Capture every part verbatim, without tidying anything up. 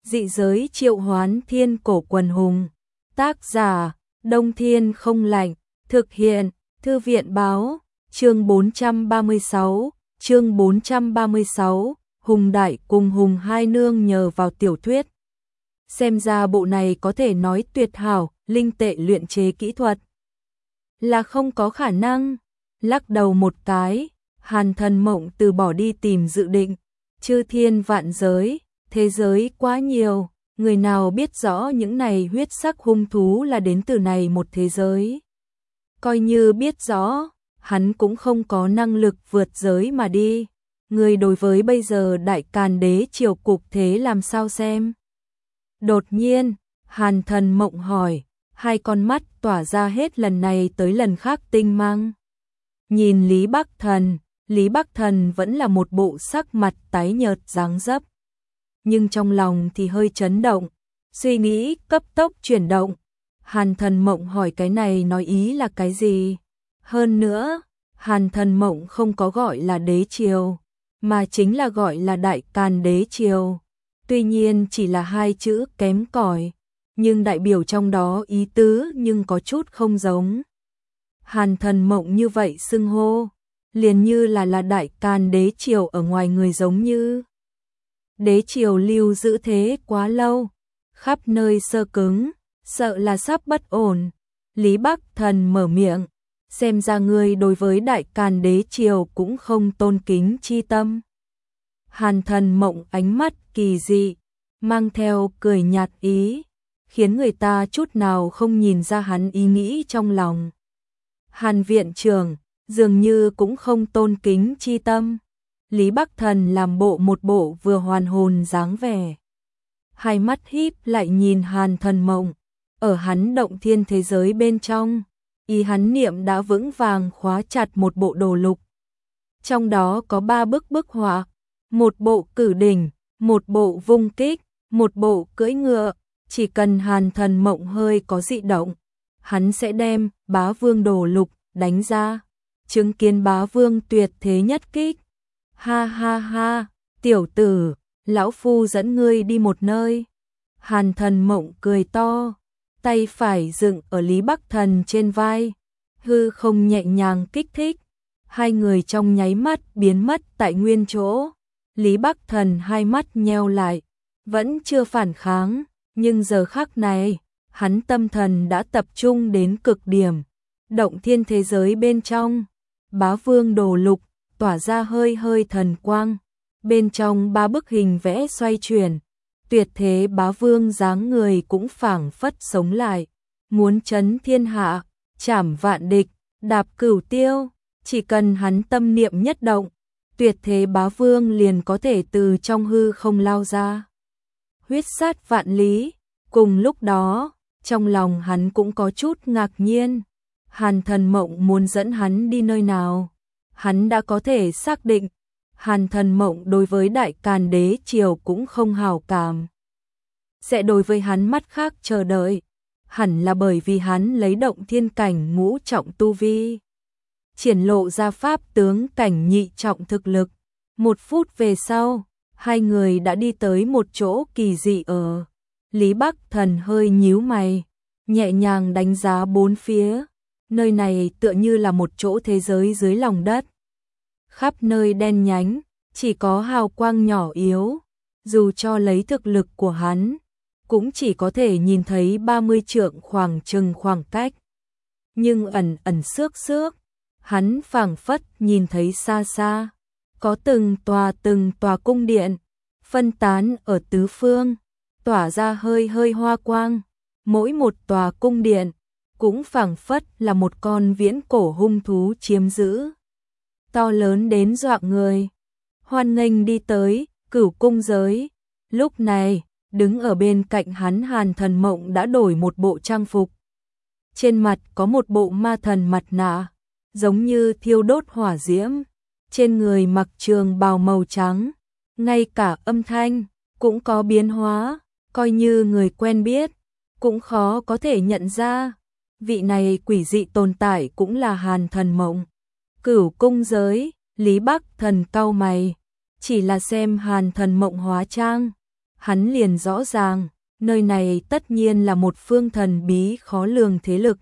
Dị giới triệu hoán thiên cổ quần hùng. Tác giả, Đông Thiên không lạnh. Thực hiện, Thư viện báo. Chương bốn trăm ba mươi sáu. Chương bốn trăm ba mươi sáu. Hùng Đại cùng Hùng Hai Nương nhờ vào tiểu thuyết. Xem ra bộ này có thể nói tuyệt hảo, linh tệ luyện chế kỹ thuật. Là không có khả năng. Lắc đầu một cái, Hàn Thần Mộng từ bỏ đi tìm dự định. Chư thiên vạn giới, thế giới quá nhiều, người nào biết rõ những này huyết sắc hung thú là đến từ này một thế giới. Coi như biết rõ, hắn cũng không có năng lực vượt giới mà đi. Người đối với bây giờ Đại Càn Đế triều cục thế làm sao xem? Đột nhiên, Hàn Thần Mộng hỏi, hai con mắt tỏa ra hết lần này tới lần khác tinh mang. Nhìn Lý Bắc Thần, Lý Bắc Thần vẫn là một bộ sắc mặt tái nhợt dáng dấp. Nhưng trong lòng thì hơi chấn động, suy nghĩ cấp tốc chuyển động. Hàn Thần Mộng hỏi cái này nói ý là cái gì? Hơn nữa, Hàn Thần Mộng không có gọi là đế triều, mà chính là gọi là Đại Càn Đế triều. Tuy nhiên chỉ là hai chữ kém cỏi, nhưng đại biểu trong đó ý tứ nhưng có chút không giống. Hàn Thần Mộng như vậy xưng hô, liền như là là Đại Càn Đế triều ở ngoài người giống như. Đế triều lưu giữ thế quá lâu, khắp nơi sơ cứng, sợ là sắp bất ổn. Lý Bắc Thần mở miệng, xem ra ngươi đối với Đại Càn Đế triều cũng không tôn kính chi tâm. Hàn Thần Mộng ánh mắt kỳ dị, mang theo cười nhạt ý, khiến người ta chút nào không nhìn ra hắn ý nghĩ trong lòng. Hàn viện trưởng dường như cũng không tôn kính chi tâm. Lý Bắc Thần làm bộ một bộ vừa hoàn hồn dáng vẻ. Hai mắt híp lại nhìn Hàn Thần Mộng, ở hắn động thiên thế giới bên trong, ý hắn niệm đã vững vàng khóa chặt một bộ đồ lục. Trong đó có ba bức bức họa, một bộ cử đỉnh, một bộ vung kích, một bộ cưỡi ngựa. Chỉ cần Hàn Thần Mộng hơi có dị động, hắn sẽ đem Bá Vương đồ lục đánh ra, chứng kiến Bá Vương tuyệt thế nhất kích. Ha ha ha, tiểu tử, lão phu dẫn ngươi đi một nơi. Hàn Thần Mộng cười to, tay phải dựng ở Lý Bắc Thần trên vai, hư không nhẹ nhàng kích thích. Hai người trong nháy mắt biến mất tại nguyên chỗ. Lý Bắc Thần hai mắt nheo lại, vẫn chưa phản kháng, nhưng giờ khắc này, hắn tâm thần đã tập trung đến cực điểm. Động thiên thế giới bên trong, Bá Vương đồ lục tỏa ra hơi hơi thần quang, bên trong ba bức hình vẽ xoay chuyển, tuyệt thế Bá Vương dáng người cũng phảng phất sống lại, muốn chấn thiên hạ, trảm vạn địch, đạp cửu tiêu. Chỉ cần hắn tâm niệm nhất động, tuyệt thế Bá Vương liền có thể từ trong hư không lao ra, huyết sát vạn lý. Cùng lúc đó, trong lòng hắn cũng có chút ngạc nhiên. Hàn Thần Mộng muốn dẫn hắn đi nơi nào? Hắn đã có thể xác định, Hàn Thần Mộng đối với Đại Càn Đế triều cũng không hảo cảm. Sẽ đối với hắn mắt khác chờ đợi, hẳn là bởi vì hắn lấy động thiên cảnh ngũ trọng tu vi, triển lộ ra pháp tướng cảnh nhị trọng thực lực. Một phút về sau, hai người đã đi tới một chỗ kỳ dị ở. Lý Bắc Thần hơi nhíu mày, nhẹ nhàng đánh giá bốn phía. Nơi này tựa như là một chỗ thế giới dưới lòng đất. Khắp nơi đen nhánh, chỉ có hào quang nhỏ yếu. Dù cho lấy thực lực của hắn, cũng chỉ có thể nhìn thấy ba mươi trượng khoảng chừng khoảng cách. Nhưng ẩn ẩn xước xước, hắn phảng phất nhìn thấy xa xa, có từng tòa từng tòa cung điện, phân tán ở tứ phương, tỏa ra hơi hơi hoa quang. Mỗi một tòa cung điện cũng phảng phất là một con viễn cổ hung thú chiếm giữ, to lớn đến dọa người. Hoan nghênh đi tới Cửu cung giới. Lúc này, đứng ở bên cạnh hắn Hàn Thần Mộng đã đổi một bộ trang phục. Trên mặt có một bộ ma thần mặt nạ, giống như thiêu đốt hỏa diễm. Trên người mặc trường bào màu trắng, ngay cả âm thanh cũng có biến hóa, coi như người quen biết, cũng khó có thể nhận ra. Vị này quỷ dị tồn tại cũng là Hàn Thần Mộng. Cửu cung giới, Lý Bắc Thần cau mày, chỉ là xem Hàn Thần Mộng hóa trang, hắn liền rõ ràng, nơi này tất nhiên là một phương thần bí khó lường thế lực.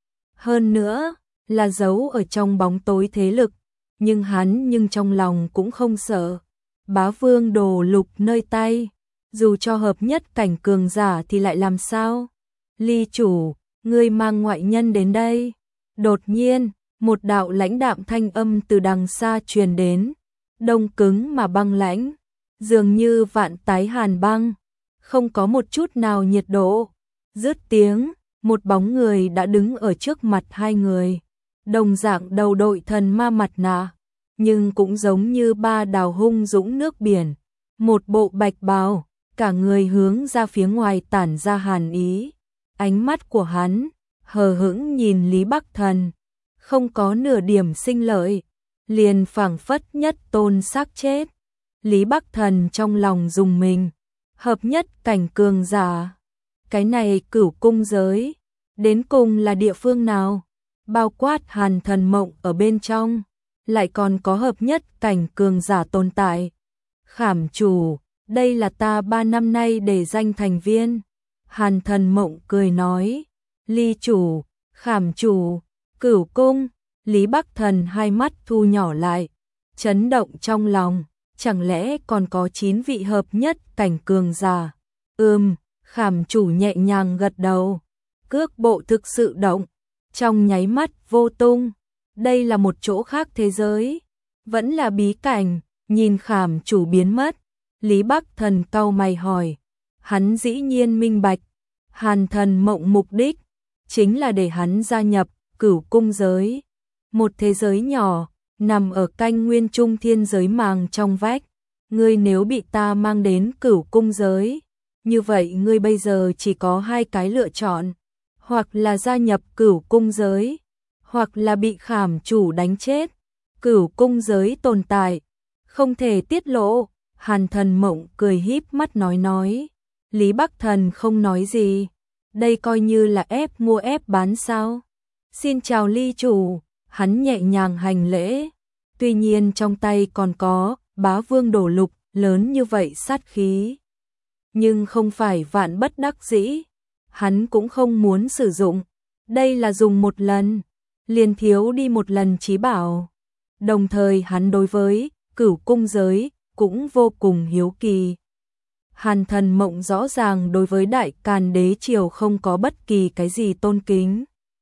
Hơn nữa, là giấu ở trong bóng tối thế lực, nhưng hắn nhưng trong lòng cũng không sợ. Bá vương đồ lục nơi tay, dù cho hợp nhất cảnh cường giả thì lại làm sao? Ly chủ, ngươi mang ngoại nhân đến đây. Đột nhiên, một đạo lãnh đạm thanh âm từ đằng xa truyền đến, đông cứng mà băng lãnh, dường như vạn tái hàn băng, không có một chút nào nhiệt độ. Dứt tiếng, một bóng người đã đứng ở trước mặt hai người, đồng dạng đầu đội thần ma mặt nạ, nhưng cũng giống như ba đào hung dũng nước biển, một bộ bạch bào, cả người hướng ra phía ngoài tản ra hàn ý. Ánh mắt của hắn hờ hững nhìn Lý Bắc Thần, không có nửa điểm sinh lợi, liền phảng phất nhất tôn xác chết. Lý Bắc Thần trong lòng rùng mình, hợp nhất cảnh cường giả, cái này Cửu cung giới, đến cùng là địa phương nào? Bao quát Hàn Thần Mộng ở bên trong, lại còn có hợp nhất cảnh cường giả tồn tại. Khảm chủ, đây là ta ba năm nay để danh thành viên. Hàn Thần Mộng cười nói, Ly chủ, Khảm chủ, Cửu cung. Lý Bắc Thần hai mắt thu nhỏ lại, chấn động trong lòng, chẳng lẽ còn có chín vị hợp nhất cảnh cường giả? Ừm, Khảm chủ nhẹ nhàng gật đầu, cước bộ thực sự động, trong nháy mắt vô tung. Đây là một chỗ khác thế giới, vẫn là bí cảnh. Nhìn Khảm chủ biến mất, Lý Bắc Thần cau mày hỏi, hắn dĩ nhiên minh bạch, Hàn Thần Mộng mục đích chính là để hắn gia nhập Cửu cung giới, một thế giới nhỏ nằm ở canh nguyên trung thiên giới màng trong vách. Ngươi nếu bị ta mang đến Cửu cung giới, như vậy ngươi bây giờ chỉ có hai cái lựa chọn, hoặc là gia nhập Cửu cung giới, hoặc là bị Khảm chủ đánh chết. Cửu cung giới tồn tại, không thể tiết lộ. Hàn Thần Mộng cười híp mắt nói nói. Lý Bắc Thần không nói gì, đây coi như là ép mua ép bán sao? Xin chào Ly chủ, hắn nhẹ nhàng hành lễ, tuy nhiên trong tay còn có bá vương đổ lục lớn như vậy sát khí, nhưng không phải vạn bất đắc dĩ, hắn cũng không muốn sử dụng, đây là dùng một lần, liền thiếu đi một lần chí bảo. Đồng thời hắn đối với Cửu cung giới cũng vô cùng hiếu kỳ. Hàn Thần Mộng rõ ràng đối với Đại Càn Đế triều không có bất kỳ cái gì tôn kính,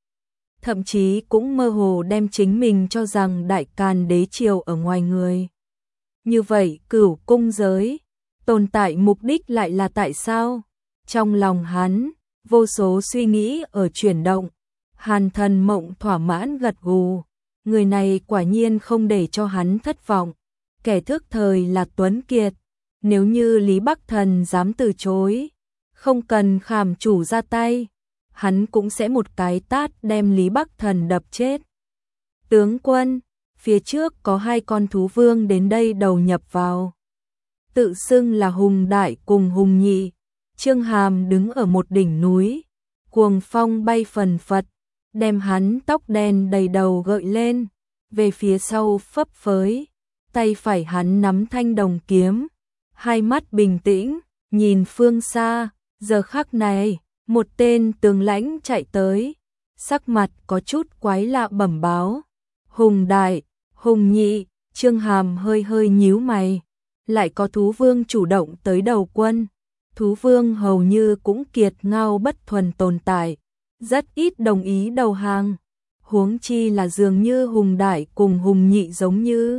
thậm chí cũng mơ hồ đem chính mình cho rằng Đại Càn Đế triều ở ngoài người. Như vậy Cửu cung giới tồn tại mục đích lại là tại sao? Trong lòng hắn, vô số suy nghĩ ở chuyển động. Hàn Thần Mộng thỏa mãn gật gù, người này quả nhiên không để cho hắn thất vọng. Kẻ thức thời là Tuấn Kiệt, nếu như Lý Bắc Thần dám từ chối, không cần Khảm chủ ra tay, hắn cũng sẽ một cái tát đem Lý Bắc Thần đập chết. Tướng quân, phía trước có hai con thú vương đến đây đầu nhập vào, tự xưng là Hùng Đại cùng Hùng Nhị. Trương Hàm đứng ở một đỉnh núi, cuồng phong bay phần phật, đem hắn tóc đen đầy đầu gợi lên, về phía sau phấp phới, tay phải hắn nắm thanh đồng kiếm, hai mắt bình tĩnh, nhìn phương xa. Giờ khắc này, một tên tướng lãnh chạy tới, sắc mặt có chút quái lạ bẩm báo, Hùng Đại, Hùng Nhị. Trương Hàm hơi hơi nhíu mày, lại có thú vương chủ động tới đầu quân. Thú vương hầu như cũng kiệt ngao bất thuần tồn tại, rất ít đồng ý đầu hàng, huống chi là dường như Hùng Đại cùng Hùng Nhị giống như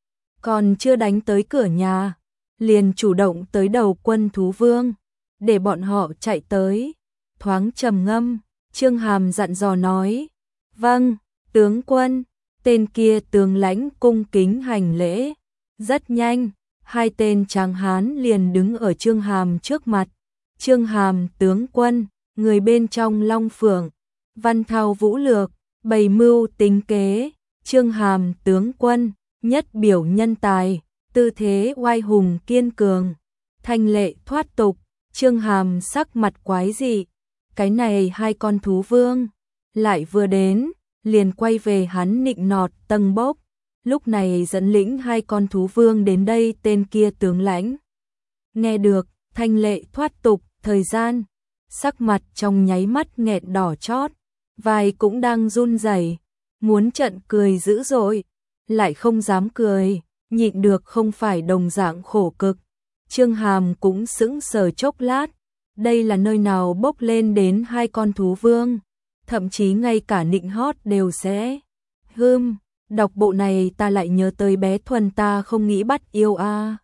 còn chưa đánh tới cửa nhà, liền chủ động tới đầu quân thú vương, để bọn họ chạy tới. Thoáng trầm ngâm, Trương Hàm dặn dò nói, vâng, tướng quân. Tên kia tướng lãnh cung kính hành lễ. Rất nhanh, hai tên tráng hán liền đứng ở Trương Hàm trước mặt. Trương Hàm tướng quân, người bên trong Long Phượng, văn thao vũ lược, bày mưu tính kế. Trương Hàm tướng quân, nhất biểu nhân tài, tư thế oai hùng kiên cường, thanh lệ thoát tục. Trương Hàm sắc mặt quái dị, cái này hai con thú vương lại vừa đến, liền quay về hắn nịnh nọt tầng bốc. Lúc này dẫn lĩnh hai con thú vương đến đây, tên kia tướng lãnh nghe được, thanh lệ thoát tục, thời gian, sắc mặt trong nháy mắt nghẹn đỏ chót, vai cũng đang run rẩy, muốn trận cười dữ dội, lại không dám cười, nhịn được không phải đồng dạng khổ cực. Trương Hàm cũng sững sờ chốc lát, đây là nơi nào bốc lên đến hai con thú vương, thậm chí ngay cả nịnh hót đều sẽ. Hưm, đọc bộ này ta lại nhớ tới bé Thuần ta không nghĩ bắt yêu a. À.